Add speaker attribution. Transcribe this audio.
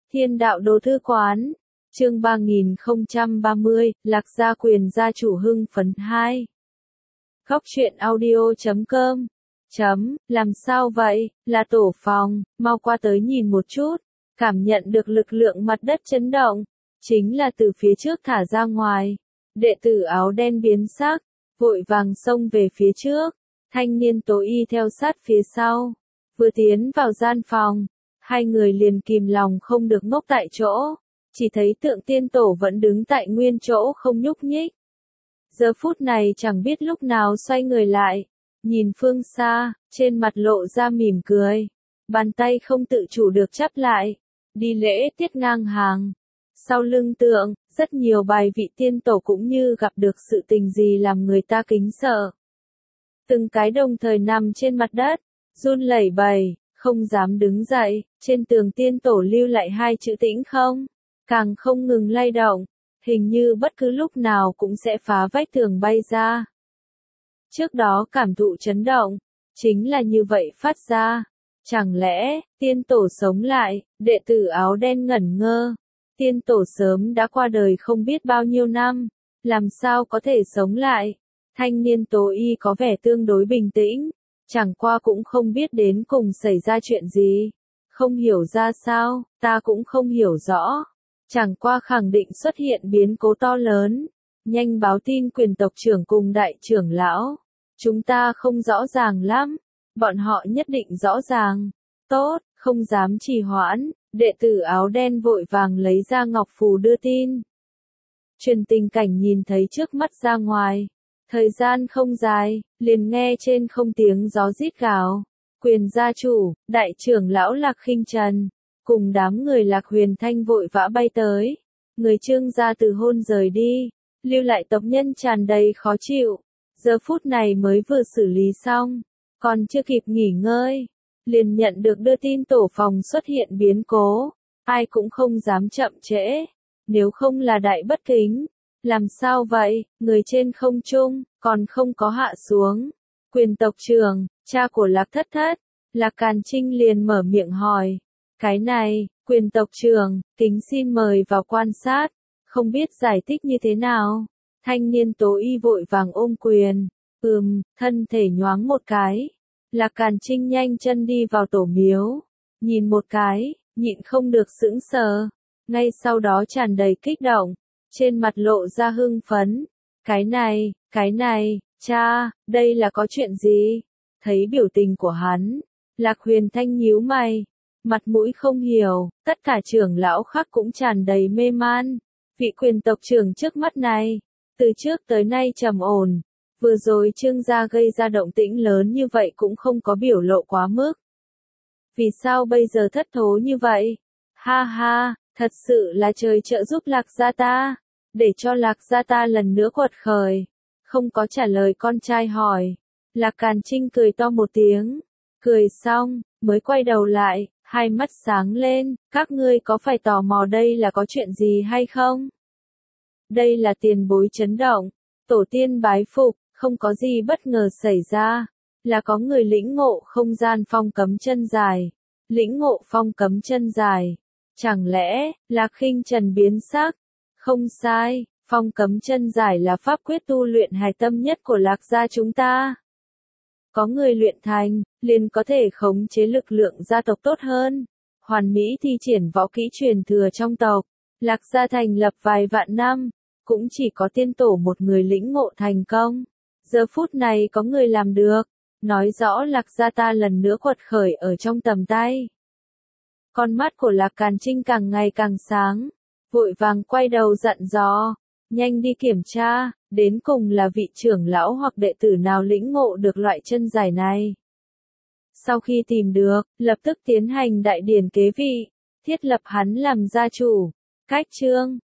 Speaker 1: Thiên đạo đồ thư quán, chương 3030, Lạc Gia quyền gia chủ hưng phấn 2. Góc truyện audio.com. Làm sao vậy, là tổ phòng, mau qua tới nhìn một chút, cảm nhận được lực lượng mặt đất chấn động, chính là từ phía trước thả ra ngoài. Đệ tử áo đen biến sắc, vội vàng xông về phía trước, thanh niên tố y theo sát phía sau. Vừa tiến vào gian phòng, hai người liền kìm lòng không được ngốc tại chỗ, chỉ thấy tượng tiên tổ vẫn đứng tại nguyên chỗ không nhúc nhích. Giờ phút này chẳng biết lúc nào xoay người lại, nhìn phương xa, trên mặt lộ ra mỉm cười, bàn tay không tự chủ được chắp lại, đi lễ tiết ngang hàng. Sau lưng tượng, rất nhiều bài vị tiên tổ cũng như gặp được sự tình gì làm người ta kính sợ. Từng cái đồng thời nằm trên mặt đất, run lẩy bẩy, không dám đứng dậy, trên tường tiên tổ lưu lại hai chữ tĩnh không, càng không ngừng lay động, hình như bất cứ lúc nào cũng sẽ phá vách tường bay ra. Trước đó cảm thụ chấn động, chính là như vậy phát ra. Chẳng lẽ, tiên tổ sống lại, đệ tử áo đen ngẩn ngơ. Tiên tổ sớm đã qua đời không biết bao nhiêu năm, làm sao có thể sống lại. Thanh niên tố y có vẻ tương đối bình tĩnh, chẳng qua cũng không biết đến cùng xảy ra chuyện gì. Không hiểu ra sao, ta cũng không hiểu rõ. Chẳng qua khẳng định xuất hiện biến cố to lớn. Nhanh báo tin quyền tộc trưởng cùng đại trưởng lão. Chúng ta không rõ ràng lắm. Bọn họ nhất định rõ ràng. Tốt, không dám trì hoãn. Đệ tử áo đen vội vàng lấy ra ngọc phù đưa tin. Truyền tình cảnh nhìn thấy trước mắt ra ngoài. Thời gian không dài, liền nghe trên không tiếng gió rít gào. Quyền gia chủ, đại trưởng lão Lạc Khinh Trần, cùng đám người Lạc Huyền Thanh vội vã bay tới. Người Trương gia từ hôn rời đi, lưu lại tộc nhân tràn đầy khó chịu. Giờ phút này mới vừa xử lý xong, còn chưa kịp nghỉ ngơi, liền nhận được đưa tin tổ phòng xuất hiện biến cố. Ai cũng không dám chậm trễ, nếu không là đại bất kính. Làm sao vậy, người trên không trung, còn không có hạ xuống. Quyền tộc trưởng, cha của Lạc Thất Thất, Lạc Càn Trinh liền mở miệng hỏi. Cái này, quyền tộc trưởng, kính xin mời vào quan sát, không biết giải thích như thế nào. Thanh niên tố y vội vàng ôm quyền, thân thể nhoáng một cái. Lạc Càn Trinh nhanh chân đi vào tổ miếu, nhìn một cái, nhịn không được sững sờ, ngay sau đó tràn đầy kích động, trên mặt lộ ra hưng phấn. Cái này, cha, đây là có chuyện gì? Thấy biểu tình của hắn, Lạc Huyền Thanh nhíu mày, mặt mũi không hiểu, tất cả trưởng lão khác cũng tràn đầy mê man. Vị quyền tộc trưởng trước mắt này, từ trước tới nay trầm ổn, vừa rồi Trương gia gây ra động tĩnh lớn như vậy cũng không có biểu lộ quá mức. Vì sao bây giờ thất thố như vậy? Ha ha, thật sự là trời trợ giúp Lạc gia ta, để cho Lạc gia ta lần nữa quật khởi. Không có trả lời con trai hỏi, Lạc Càn Trinh cười to một tiếng, cười xong, mới quay đầu lại, hai mắt sáng lên, các ngươi có phải tò mò đây là có chuyện gì hay không? Đây là tiền bối chấn động, tổ tiên bái phục, không có gì bất ngờ xảy ra, là có người lĩnh ngộ không gian phong cấm chân dài, lĩnh ngộ phong cấm chân dài, chẳng lẽ, Lạc Khinh Trần biến sắc? Không sai, phong cấm chân dài là pháp quyết tu luyện hài tâm nhất của Lạc gia chúng ta. Có người luyện thành, liền có thể khống chế lực lượng gia tộc tốt hơn, hoàn mỹ thi triển võ kỹ truyền thừa trong tộc. Lạc gia thành lập vài vạn năm, cũng chỉ có tiên tổ một người lĩnh ngộ thành công. Giờ phút này có người làm được, nói rõ Lạc gia ta lần nữa quật khởi ở trong tầm tay. Con mắt của Lạc Càn Trinh càng ngày càng sáng, vội vàng quay đầu dặn dò, nhanh đi kiểm tra, đến cùng là vị trưởng lão hoặc đệ tử nào lĩnh ngộ được loại chân dài này. Sau khi tìm được, lập tức tiến hành đại điển kế vị, thiết lập hắn làm gia chủ. Cách chương